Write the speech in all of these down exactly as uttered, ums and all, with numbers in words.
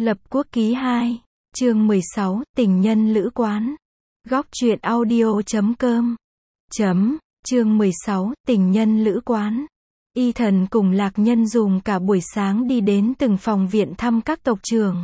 Lập Quốc ký hai, chương mười sáu, tình nhân lữ quán. Góc truyện audio chấm com. Chấm, chương mười sáu, tình nhân lữ quán. Y Thần cùng Lạc Nhân dùng cả buổi sáng đi đến từng phòng viện thăm các tộc trưởng.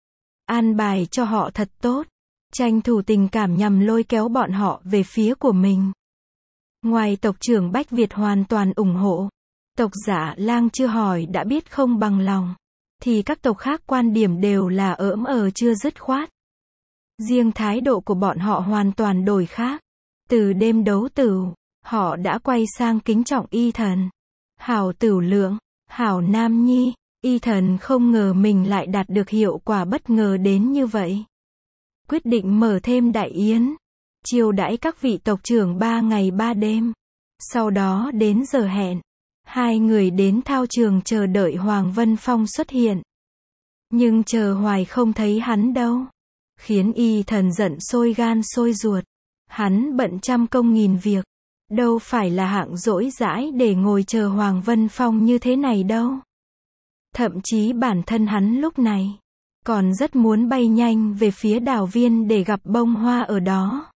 An bài cho họ thật tốt, tranh thủ tình cảm nhằm lôi kéo bọn họ về phía của mình. Ngoài tộc trưởng Bách Việt hoàn toàn ủng hộ, tộc Dạ Lang chưa hỏi đã biết không bằng lòng, thì các tộc khác quan điểm đều là ỡm ờ chưa dứt khoát. Riêng thái độ của bọn họ hoàn toàn đổi khác. Từ đêm đấu tửu, họ đã quay sang kính trọng Y Thần. Hảo Tửu Lượng, hảo Nam Nhi. Y Thần không ngờ mình lại đạt được hiệu quả bất ngờ đến như vậy. Quyết định mở thêm đại yến, chiêu đãi các vị tộc trưởng ba ngày ba đêm. Sau đó đến giờ hẹn, hai người đến thao trường chờ đợi Hoàng Vân Phong xuất hiện. Nhưng chờ hoài không thấy hắn đâu, khiến Y Thần giận sôi gan sôi ruột. Hắn bận trăm công nghìn việc, đâu phải là hạng rỗi rãi để ngồi chờ Hoàng Vân Phong như thế này đâu. Thậm chí bản thân hắn lúc này còn rất muốn bay nhanh về phía đào viên để gặp bông hoa ở đó.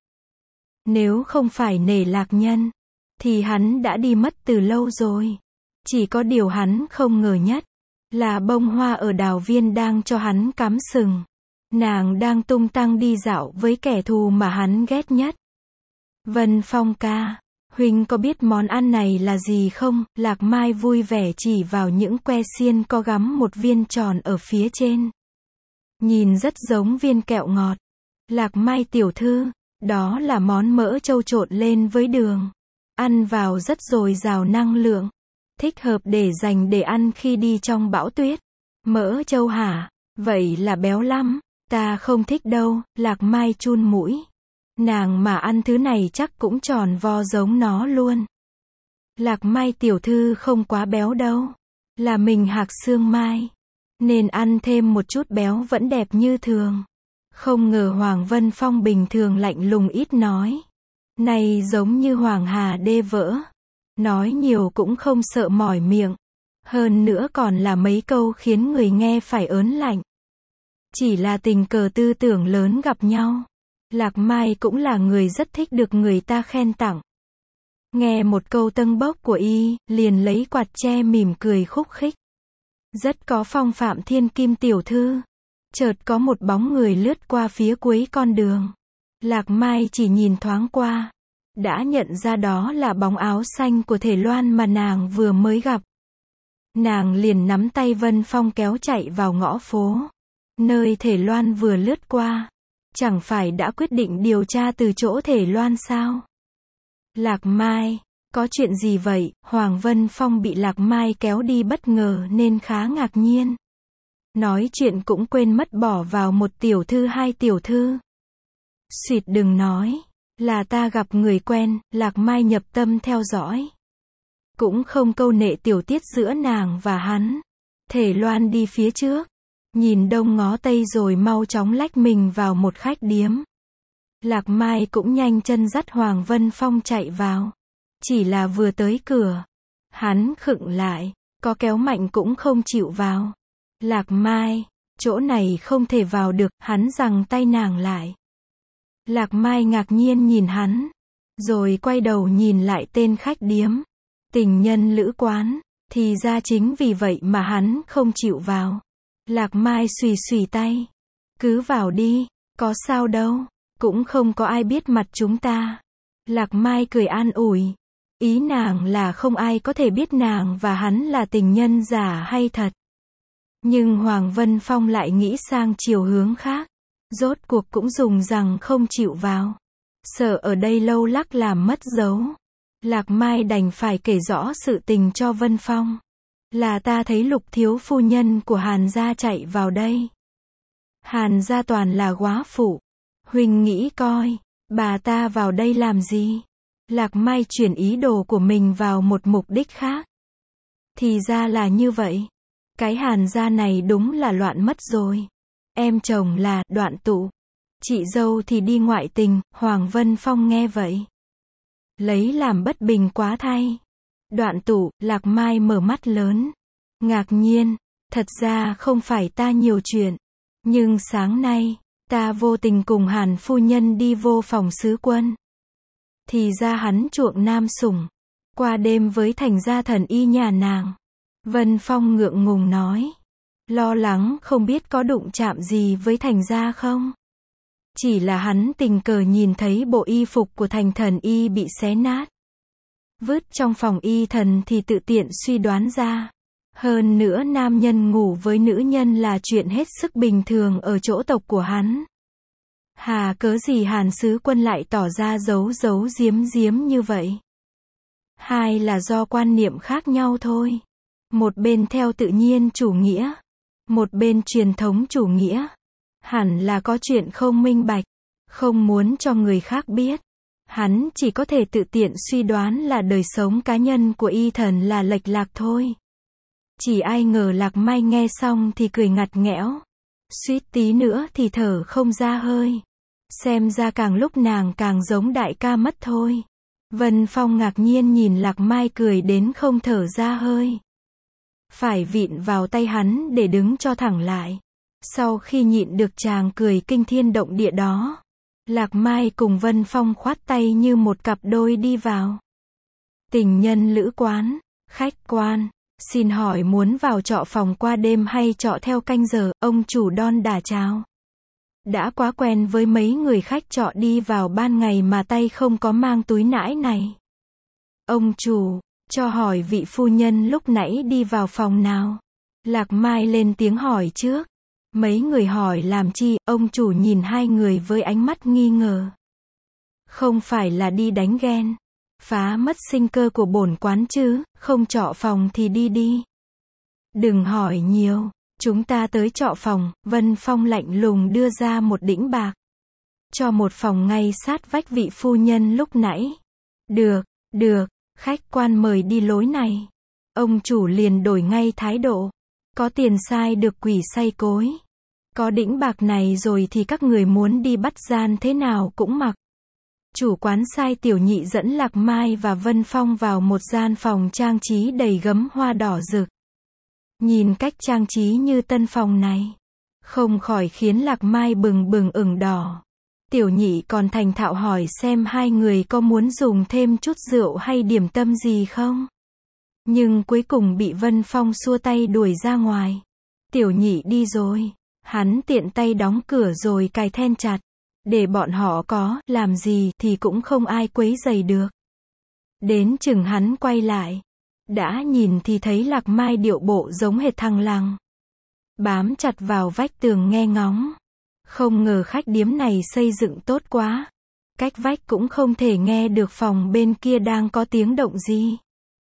Nếu không phải nể Lạc Nhân, thì hắn đã đi mất từ lâu rồi. Chỉ có điều hắn không ngờ nhất là bông hoa ở đào viên đang cho hắn cắm sừng. Nàng đang tung tăng đi dạo với kẻ thù mà hắn ghét nhất. Vân Phong ca, huynh có biết món ăn này là gì không? Lạc Mai vui vẻ chỉ vào những que xiên có gắm một viên tròn ở phía trên. Nhìn rất giống viên kẹo ngọt. Lạc Mai tiểu thư, đó là món mỡ trâu trộn lên với đường. Ăn vào rất dồi dào năng lượng. Thích hợp để dành để ăn khi đi trong bão tuyết. Mỡ trâu hả? Vậy là béo lắm. Ta không thích đâu. Lạc Mai chun mũi. Nàng mà ăn thứ này chắc cũng tròn vo giống nó luôn. Lạc Mai tiểu thư không quá béo đâu. Là mình Hạc Xương Mai, nên ăn thêm một chút béo vẫn đẹp như thường. Không ngờ Hoàng Vân Phong bình thường lạnh lùng ít nói, này giống như Hoàng Hà đê vỡ. Nói nhiều cũng không sợ mỏi miệng. Hơn nữa còn là mấy câu khiến người nghe phải ớn lạnh. Chỉ là tình cờ tư tưởng lớn gặp nhau. Lạc Mai cũng là người rất thích được người ta khen tặng. Nghe một câu tâng bốc của y, liền lấy quạt che mỉm cười khúc khích. Rất có phong phạm thiên kim tiểu thư. Chợt có một bóng người lướt qua phía cuối con đường. Lạc Mai chỉ nhìn thoáng qua, đã nhận ra đó là bóng áo xanh của Thể Loan mà nàng vừa mới gặp. Nàng liền nắm tay Vân Phong kéo chạy vào ngõ phố, nơi Thể Loan vừa lướt qua. Chẳng phải đã quyết định điều tra từ chỗ Thể Loan sao? Lạc Mai, có chuyện gì vậy? Hoàng Vân Phong bị Lạc Mai kéo đi bất ngờ nên khá ngạc nhiên. Nói chuyện cũng quên mất bỏ vào một tiểu thư hai tiểu thư. Xuyệt đừng nói, là ta gặp người quen. Lạc Mai nhập tâm theo dõi. Cũng không câu nệ tiểu tiết giữa nàng và hắn. Thể Loan đi phía trước, nhìn đông ngó tây rồi mau chóng lách mình vào một khách điếm. Lạc Mai cũng nhanh chân dắt Hoàng Vân Phong chạy vào. Chỉ là vừa tới cửa, hắn khựng lại, có kéo mạnh cũng không chịu vào. Lạc Mai, chỗ này không thể vào được. Hắn giằng tay nàng lại. Lạc Mai ngạc nhiên nhìn hắn, rồi quay đầu nhìn lại tên khách điếm. Tình nhân lữ quán. Thì ra chính vì vậy mà hắn không chịu vào. Lạc Mai xùy xùy tay. Cứ vào đi, có sao đâu, cũng không có ai biết mặt chúng ta. Lạc Mai cười an ủi. Ý nàng là không ai có thể biết nàng và hắn là tình nhân giả hay thật. Nhưng Hoàng Vân Phong lại nghĩ sang chiều hướng khác. Rốt cuộc cũng dùng rằng không chịu vào. Sợ ở đây lâu lắc làm mất dấu. Lạc Mai đành phải kể rõ sự tình cho Vân Phong. Là ta thấy Lục thiếu phu nhân của Hàn gia chạy vào đây. Hàn gia toàn là góa phụ. Huynh nghĩ coi, bà ta vào đây làm gì? Lạc Mai chuyển ý đồ của mình vào một mục đích khác. Thì ra là như vậy. Cái Hàn gia này đúng là loạn mất rồi. Em chồng là Đoạn Tụ, chị dâu thì đi ngoại tình. Hoàng Vân Phong nghe vậy, lấy làm bất bình quá thay. Đoạn Tụ, Lạc Mai mở mắt lớn, ngạc nhiên. Thật ra không phải ta nhiều chuyện, Nhưng sáng nay, ta vô tình cùng Hàn phu nhân đi vô phòng sứ quân. Thì ra hắn chuộng nam sủng. Qua đêm với thành gia thần y nhà nàng. Vân Phong ngượng ngùng nói. Lo lắng không biết có đụng chạm gì với thành gia không? Chỉ là hắn tình cờ nhìn thấy bộ y phục của thành thần y bị xé nát. Vứt trong phòng y thần thì tự tiện suy đoán ra. Hơn nữa nam nhân ngủ với nữ nhân là chuyện hết sức bình thường ở chỗ tộc của hắn. Hà cớ gì Hàn sứ quân lại tỏ ra giấu giấu giếm giếm như vậy? Hai là do quan niệm khác nhau thôi. Một bên theo tự nhiên chủ nghĩa, một bên truyền thống chủ nghĩa. Hẳn là có chuyện không minh bạch, không muốn cho người khác biết. Hắn chỉ có thể tự tiện suy đoán là đời sống cá nhân của y thần là lệch lạc thôi. Chỉ ai ngờ Lạc Mai nghe xong thì cười ngặt nghẽo. Suýt tí nữa thì thở không ra hơi. Xem ra càng lúc nàng càng giống đại ca mất thôi. Vân Phong ngạc nhiên nhìn Lạc Mai cười đến không thở ra hơi. Phải vịn vào tay hắn để đứng cho thẳng lại. Sau khi nhịn được tràng cười kinh thiên động địa đó, Lạc Mai cùng Vân Phong khoát tay như một cặp đôi đi vào. Tình nhân lữ quán, khách quan, xin hỏi muốn vào trọ phòng qua đêm hay trọ theo canh giờ, ông chủ đon đả chào. Đã quá quen với mấy người khách trọ đi vào ban ngày mà tay không có mang túi nãi này. Ông chủ, cho hỏi vị phu nhân lúc nãy đi vào phòng nào? Lạc Mai lên tiếng hỏi trước. Mấy người hỏi làm chi, ông chủ nhìn hai người với ánh mắt nghi ngờ. Không phải là đi đánh ghen, phá mất sinh cơ của bổn quán chứ, không trọ phòng thì đi đi. Đừng hỏi nhiều, chúng ta tới trọ phòng. Vân Phong lạnh lùng đưa ra một đĩnh bạc. Cho một phòng ngay sát vách vị phu nhân lúc nãy. Được, được, khách quan mời đi lối này. Ông chủ liền đổi ngay thái độ. Có tiền sai được quỷ say cối. Có đĩnh bạc này rồi thì các người muốn đi bắt gian thế nào cũng mặc. Chủ quán sai Tiểu Nhị dẫn Lạc Mai và Vân Phong vào một gian phòng trang trí đầy gấm hoa đỏ rực. Nhìn cách trang trí như tân phòng này, không khỏi khiến Lạc Mai bừng bừng ửng đỏ. Tiểu Nhị còn thành thạo hỏi xem hai người có muốn dùng thêm chút rượu hay điểm tâm gì không. Nhưng cuối cùng bị Vân Phong xua tay đuổi ra ngoài. Tiểu Nhị đi rồi, hắn tiện tay đóng cửa rồi cài then chặt. Để bọn họ có làm gì thì cũng không ai quấy rầy được. Đến chừng hắn quay lại, đã nhìn thì thấy Lạc Mai điệu bộ giống hệt thằng lằng. Bám chặt vào vách tường nghe ngóng. Không ngờ khách điếm này xây dựng tốt quá. Cách vách cũng không thể nghe được phòng bên kia đang có tiếng động gì.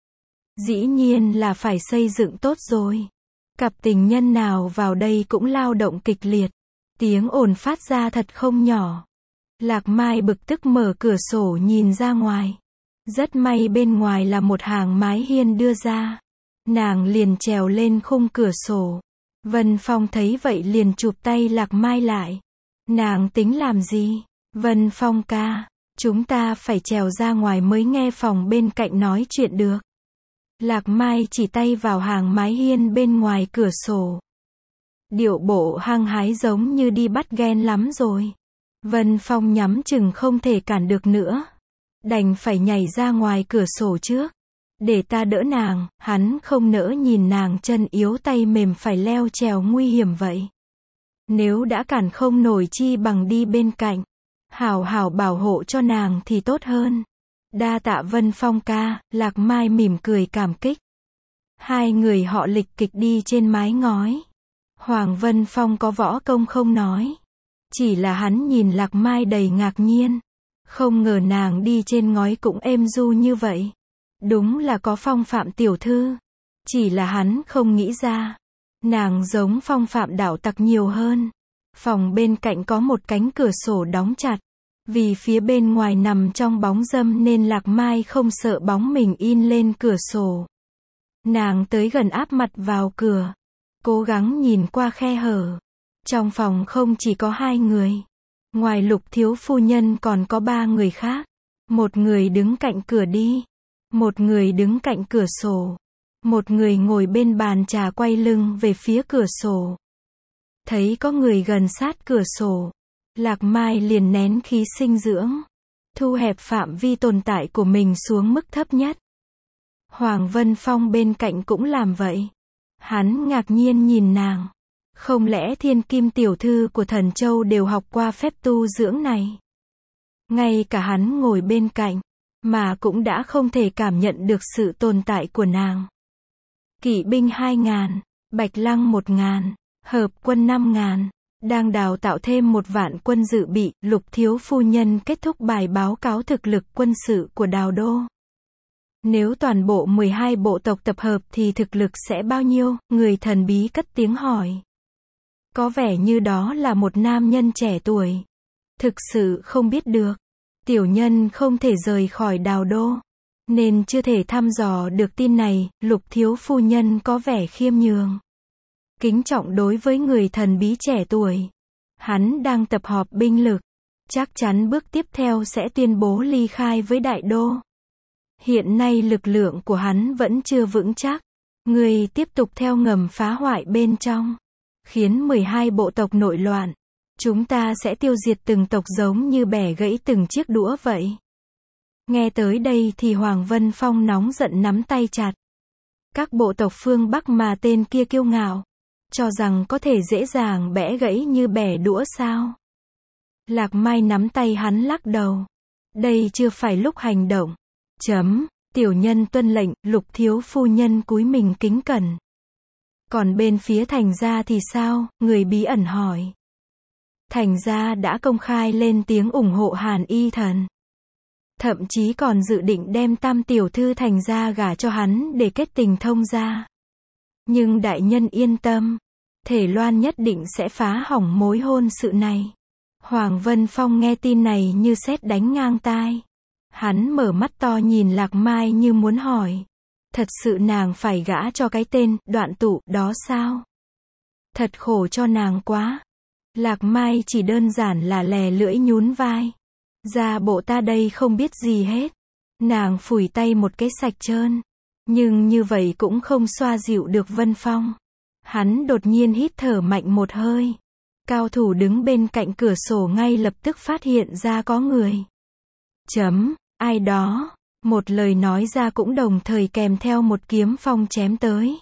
Dĩ nhiên là phải xây dựng tốt rồi. Cặp tình nhân nào vào đây cũng lao động kịch liệt. Tiếng ồn phát ra thật không nhỏ. Lạc Mai bực tức mở cửa sổ nhìn ra ngoài. Rất may bên ngoài là một hàng mái hiên đưa ra. Nàng liền trèo lên khung cửa sổ. Vân Phong thấy vậy liền chụp tay Lạc Mai lại. Nàng tính làm gì? Vân Phong ca, chúng ta phải trèo ra ngoài mới nghe phòng bên cạnh nói chuyện được. Lạc Mai chỉ tay vào hàng mái hiên bên ngoài cửa sổ. Điệu bộ hăng hái giống như đi bắt ghen lắm rồi. Vân Phong nhắm chừng không thể cản được nữa. Đành phải nhảy ra ngoài cửa sổ trước. Để ta đỡ nàng, hắn không nỡ nhìn nàng chân yếu tay mềm phải leo trèo nguy hiểm vậy. Nếu đã cản không nổi chi bằng đi bên cạnh. Hảo hảo bảo hộ cho nàng thì tốt hơn. Đa tạ Vân Phong ca, Lạc Mai mỉm cười cảm kích. Hai người họ lịch kịch đi trên mái ngói. Hoàng Vân Phong có võ công không nói. Chỉ là hắn nhìn Lạc Mai đầy ngạc nhiên. Không ngờ nàng đi trên ngói cũng êm du như vậy. Đúng là có phong phạm tiểu thư. Chỉ là hắn không nghĩ ra. Nàng giống phong phạm đạo tặc nhiều hơn. Phòng bên cạnh có một cánh cửa sổ đóng chặt. Vì phía bên ngoài nằm trong bóng râm nên Lạc Mai không sợ bóng mình in lên cửa sổ. Nàng tới gần áp mặt vào cửa. Cố gắng nhìn qua khe hở. Trong phòng không chỉ có hai người. Ngoài Lục thiếu phu nhân còn có ba người khác. Một người đứng cạnh cửa đi. Một người đứng cạnh cửa sổ. Một người ngồi bên bàn trà quay lưng về phía cửa sổ. Thấy có người gần sát cửa sổ, Lạc Mai liền nén khí sinh dưỡng, thu hẹp phạm vi tồn tại của mình xuống mức thấp nhất. Hoàng Vân Phong bên cạnh cũng làm vậy. Hắn ngạc nhiên nhìn nàng. Không lẽ thiên kim tiểu thư của Thần Châu đều học qua phép tu dưỡng này? Ngay cả hắn ngồi bên cạnh, mà cũng đã không thể cảm nhận được sự tồn tại của nàng. Kỵ binh hai ngàn, Bạch Lăng một ngàn, hợp quân năm ngàn, đang đào tạo thêm một vạn quân dự bị, Lục thiếu phu nhân kết thúc bài báo cáo thực lực quân sự của Đào Đô. Nếu toàn bộ mười hai bộ tộc tập hợp thì thực lực sẽ bao nhiêu? Người thần bí cất tiếng hỏi. Có vẻ như đó là một nam nhân trẻ tuổi. Thực sự không biết được. Tiểu nhân không thể rời khỏi Đào Đô, nên chưa thể thăm dò được tin này. Lục thiếu phu nhân có vẻ khiêm nhường, kính trọng đối với người thần bí trẻ tuổi. Hắn đang tập hợp binh lực. Chắc chắn bước tiếp theo sẽ tuyên bố ly khai với Đại Đô. Hiện nay lực lượng của hắn vẫn chưa vững chắc. Người tiếp tục theo ngầm phá hoại bên trong, khiến mười hai bộ tộc nội loạn. Chúng ta sẽ tiêu diệt từng tộc giống như bẻ gãy từng chiếc đũa vậy. Nghe tới đây thì Hoàng Vân Phong nóng giận nắm tay chặt. Các bộ tộc phương Bắc mà tên kia kiêu ngạo, cho rằng có thể dễ dàng bẻ gãy như bẻ đũa sao? Lạc Mai nắm tay hắn lắc đầu. Đây chưa phải lúc hành động. Chấm, tiểu nhân tuân lệnh. Lục thiếu phu nhân cúi mình kính cẩn. Còn bên phía Thành gia thì sao? Người bí ẩn hỏi. Thành gia đã công khai lên tiếng ủng hộ Hàn Y Thần. Thậm chí còn dự định đem tam tiểu thư Thành gia gả cho hắn để kết tình thông gia. Nhưng đại nhân yên tâm, Thể Loan nhất định sẽ phá hỏng mối hôn sự này. Hoàng Vân Phong nghe tin này như sét đánh ngang tai. Hắn mở mắt to nhìn Lạc Mai như muốn hỏi. Thật sự nàng phải gả cho cái tên Đoạn Tụ đó sao? Thật khổ cho nàng quá. Lạc Mai chỉ đơn giản là lè lưỡi nhún vai. Gia bộ ta đây không biết gì hết. Nàng phủi tay một cái sạch trơn. Nhưng như vậy cũng không xoa dịu được Vân Phong. Hắn đột nhiên hít thở mạnh một hơi. Cao thủ đứng bên cạnh cửa sổ ngay lập tức phát hiện ra có người. Chấm, ai đó. Một lời nói ra cũng đồng thời kèm theo một kiếm phong chém tới.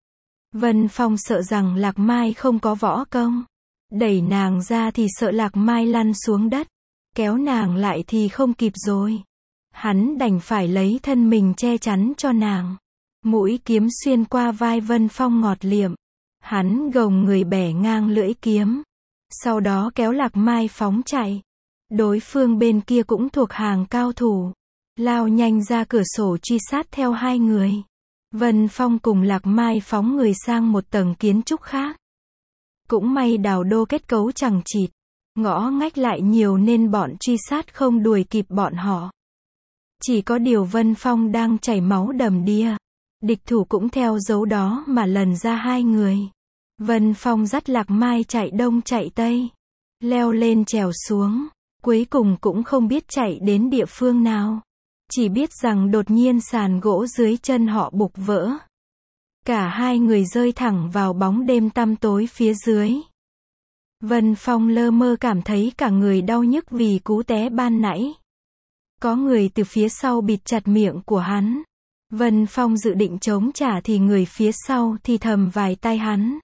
Vân Phong sợ rằng Lạc Mai không có võ công. Đẩy nàng ra thì sợ Lạc Mai lăn xuống đất. Kéo nàng lại thì không kịp rồi. Hắn đành phải lấy thân mình che chắn cho nàng. Mũi kiếm xuyên qua vai Vân Phong ngọt liệm. Hắn gồng người bẻ ngang lưỡi kiếm. Sau đó kéo Lạc Mai phóng chạy. Đối phương bên kia cũng thuộc hàng cao thủ. Lao nhanh ra cửa sổ truy sát theo hai người. Vân Phong cùng Lạc Mai phóng người sang một tầng kiến trúc khác. Cũng may Đào Đô kết cấu chằng chịt, ngõ ngách lại nhiều nên bọn truy sát không đuổi kịp bọn họ. Chỉ có điều Vân Phong đang chảy máu đầm đìa. Địch thủ cũng theo dấu đó mà lần ra hai người. Vân Phong dắt Lạc Mai chạy đông chạy tây, leo lên trèo xuống, cuối cùng cũng không biết chạy đến địa phương nào. Chỉ biết rằng đột nhiên sàn gỗ dưới chân họ bục vỡ. Cả hai người rơi thẳng vào bóng đêm tăm tối phía dưới. Vân Phong lơ mơ cảm thấy cả người đau nhức vì cú té ban nãy. Có người từ phía sau bịt chặt miệng của hắn. Vân Phong dự định chống trả thì người phía sau thì thầm vài tai hắn.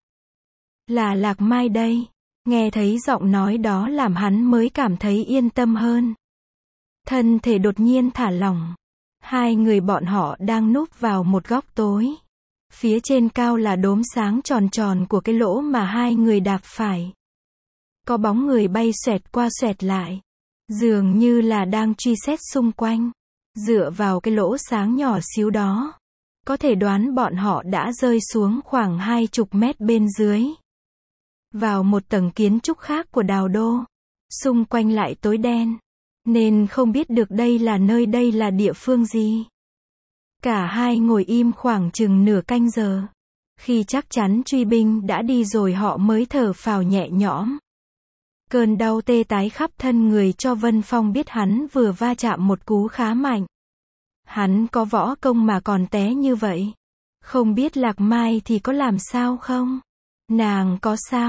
Là Lạc Mai đây. Nghe thấy giọng nói đó làm hắn mới cảm thấy yên tâm hơn. Thân thể đột nhiên thả lỏng. Hai người bọn họ đang núp vào một góc tối. Phía trên cao là đốm sáng tròn tròn của cái lỗ mà hai người đạp phải. Có bóng người bay xoẹt qua xoẹt lại. Dường như là đang truy xét xung quanh. Dựa vào cái lỗ sáng nhỏ xíu đó, có thể đoán bọn họ đã rơi xuống khoảng hai chục mét bên dưới. Vào một tầng kiến trúc khác của Đào Đô. Xung quanh lại tối đen. Nên không biết được đây là nơi đây là địa phương gì. Cả hai ngồi im khoảng chừng nửa canh giờ. Khi chắc chắn truy binh đã đi rồi họ mới thở phào nhẹ nhõm. Cơn đau tê tái khắp thân người cho Vân Phong biết hắn vừa va chạm một cú khá mạnh. Hắn có võ công mà còn té như vậy. Không biết Lạc Mai thì có làm sao không? Nàng có sao?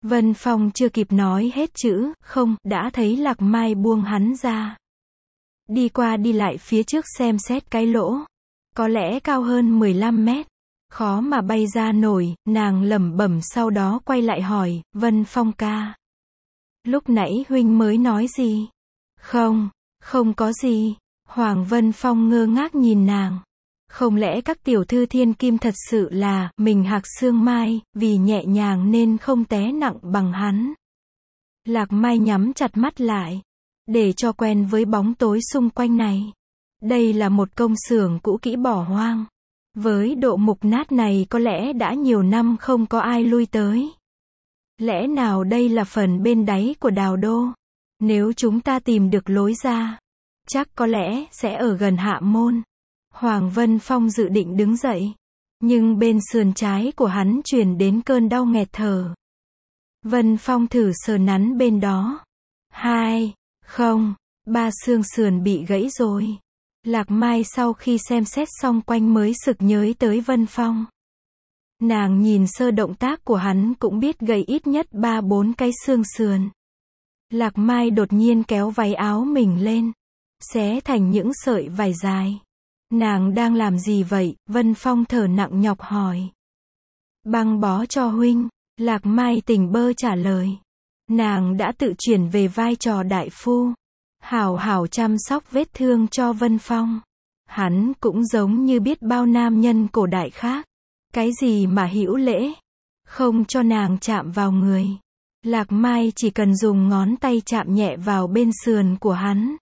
Vân Phong chưa kịp nói hết chữ không, đã thấy Lạc Mai buông hắn ra. Đi qua đi lại phía trước xem xét cái lỗ. Có lẽ cao hơn mười lăm mét. Khó mà bay ra nổi, nàng lẩm bẩm sau đó quay lại hỏi, Vân Phong ca. Lúc nãy huynh mới nói gì? Không, không có gì. Hoàng Vân Phong ngơ ngác nhìn nàng. Không lẽ các tiểu thư thiên kim thật sự là mình Hạc Sương Mai, vì nhẹ nhàng nên không té nặng bằng hắn. Lạc Mai nhắm chặt mắt lại, để cho quen với bóng tối xung quanh này. Đây là một công xưởng cũ kỹ bỏ hoang. Với độ mục nát này có lẽ đã nhiều năm không có ai lui tới. Lẽ nào đây là phần bên đáy của đào đô? Nếu chúng ta tìm được lối ra, chắc có lẽ sẽ ở gần Hạ Môn. Hoàng Vân Phong dự định đứng dậy, nhưng bên sườn trái của hắn truyền đến cơn đau nghẹt thở. Vân Phong thử sờ nắn bên đó. Hai, không, ba xương sườn bị gãy rồi. Lạc Mai sau khi xem xét xong quanh mới sực nhớ tới Vân Phong. Nàng nhìn sơ động tác của hắn cũng biết gãy ít nhất ba bốn cái xương sườn. Lạc Mai đột nhiên kéo váy áo mình lên, xé thành những sợi vải dài. Nàng đang làm gì vậy? Vân Phong thở nặng nhọc hỏi. Băng bó cho huynh. Lạc Mai tỉnh bơ trả lời. Nàng đã tự chuyển về vai trò đại phu, hảo hảo chăm sóc vết thương cho Vân Phong. Hắn cũng giống như biết bao nam nhân cổ đại khác. Cái gì mà hữu lễ, không cho nàng chạm vào người. Lạc Mai chỉ cần dùng ngón tay chạm nhẹ vào bên sườn của hắn.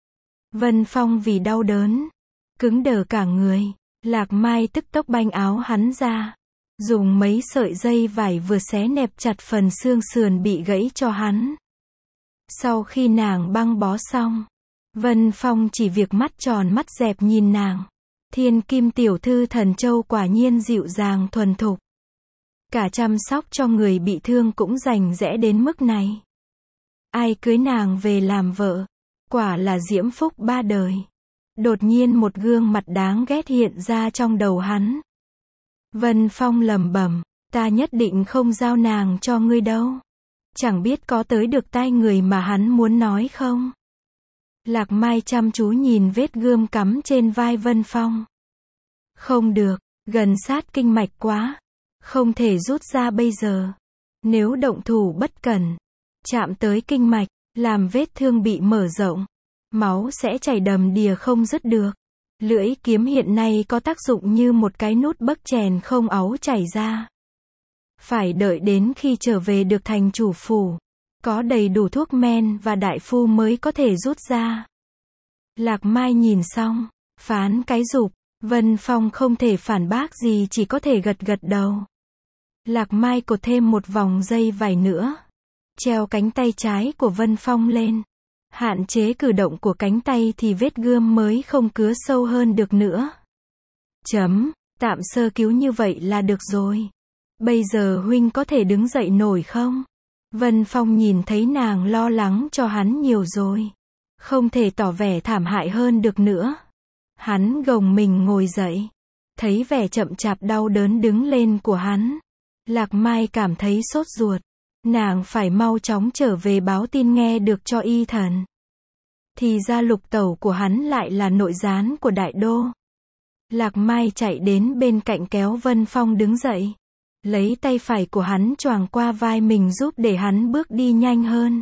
Vân Phong vì đau đớn, cứng đờ cả người. Lạc Mai tức tốc banh áo hắn ra, dùng mấy sợi dây vải vừa xé nẹp chặt phần xương sườn bị gãy cho hắn. Sau khi nàng băng bó xong, Vân Phong chỉ việc mắt tròn mắt dẹp nhìn nàng. Thiên kim tiểu thư Thần Châu quả nhiên dịu dàng thuần thục. Cả chăm sóc cho người bị thương cũng rành rẽ đến mức này. Ai cưới nàng về làm vợ, quả là diễm phúc ba đời. Đột nhiên một gương mặt đáng ghét hiện ra trong đầu hắn. Vân Phong lẩm bẩm, ta nhất định không giao nàng cho ngươi đâu. Chẳng biết có tới được tai người mà hắn muốn nói không? Lạc Mai chăm chú nhìn vết gươm cắm trên vai Vân Phong. Không được, gần sát kinh mạch quá. Không thể rút ra bây giờ. Nếu động thủ bất cẩn, chạm tới kinh mạch, làm vết thương bị mở rộng, máu sẽ chảy đầm đìa không dứt được. Lưỡi kiếm hiện nay có tác dụng như một cái nút bấc chèn không áu chảy ra. Phải đợi đến khi trở về được thành chủ phủ, có đầy đủ thuốc men và đại phu mới có thể rút ra. Lạc Mai nhìn xong, phán cái rụp. Vân Phong không thể phản bác gì, chỉ có thể gật gật đầu. Lạc Mai cột thêm một vòng dây vải nữa, treo cánh tay trái của Vân Phong lên. Hạn chế cử động của cánh tay thì vết gươm mới không cứa sâu hơn được nữa. Chấm, tạm sơ cứu như vậy là được rồi. Bây giờ huynh có thể đứng dậy nổi không? Vân Phong nhìn thấy nàng lo lắng cho hắn nhiều rồi, không thể tỏ vẻ thảm hại hơn được nữa. Hắn gồng mình ngồi dậy, thấy vẻ chậm chạp đau đớn đứng lên của hắn. Lạc Mai cảm thấy sốt ruột. Nàng phải mau chóng trở về báo tin nghe được cho y thần. Thì ra lục tẩu của hắn lại là nội gián của đại đô. Lạc Mai chạy đến bên cạnh kéo Vân Phong đứng dậy, lấy tay phải của hắn choàng qua vai mình giúp để hắn bước đi nhanh hơn.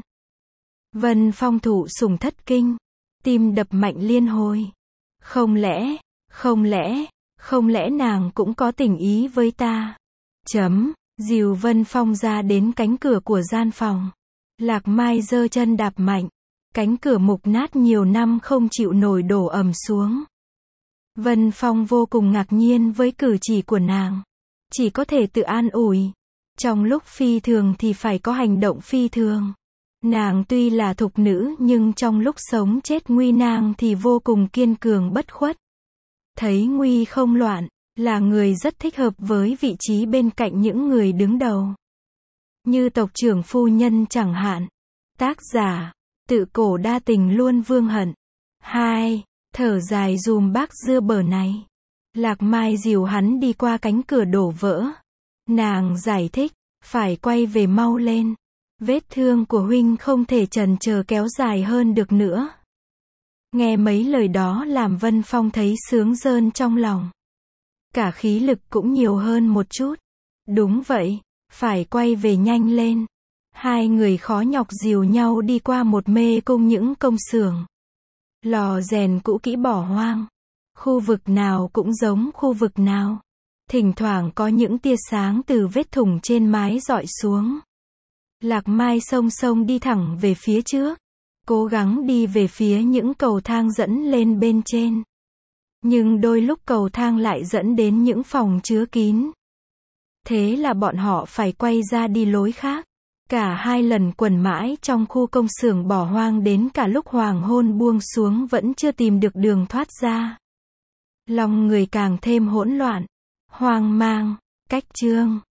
Vân Phong thụ sủng thất kinh, tim đập mạnh liên hồi. Không lẽ, không lẽ, không lẽ nàng cũng có tình ý với ta? Chấm, dìu Vân Phong ra đến cánh cửa của gian phòng. Lạc Mai giơ chân đạp mạnh, cánh cửa mục nát nhiều năm không chịu nổi đổ ầm xuống. Vân Phong vô cùng ngạc nhiên với cử chỉ của nàng, chỉ có thể tự an ủi. Trong lúc phi thường thì phải có hành động phi thường. Nàng tuy là thục nữ nhưng trong lúc sống chết nguy nàng thì vô cùng kiên cường bất khuất. Thấy nguy không loạn, là người rất thích hợp với vị trí bên cạnh những người đứng đầu. Như tộc trưởng phu nhân chẳng hạn. Tác giả, tự cổ đa tình luôn vương hận. Hai, thở dài dùm bác dưa bờ này. Lạc Mai dìu hắn đi qua cánh cửa đổ vỡ. Nàng giải thích, Phải quay về mau lên. Vết thương của huynh không thể chần chờ kéo dài hơn được nữa. Nghe mấy lời đó làm Vân Phong thấy sướng rơn trong lòng. Cả khí lực cũng nhiều hơn một chút. Đúng vậy, phải quay về nhanh lên. Hai người khó nhọc dìu nhau đi qua một mê cung những công xưởng. Lò rèn cũ kỹ bỏ hoang. Khu vực nào cũng giống khu vực nào. Thỉnh thoảng có những tia sáng từ vết thủng trên mái rọi xuống. Lạc Mai song song đi thẳng về phía trước. Cố gắng đi về phía những cầu thang dẫn lên bên trên. Nhưng đôi lúc cầu thang lại dẫn đến những phòng chứa kín. Thế là bọn họ phải quay ra đi lối khác. Cả hai lần quần mãi trong khu công xưởng bỏ hoang đến cả lúc hoàng hôn buông xuống vẫn chưa tìm được đường thoát ra. Lòng người càng thêm hỗn loạn, hoang mang. Cách chương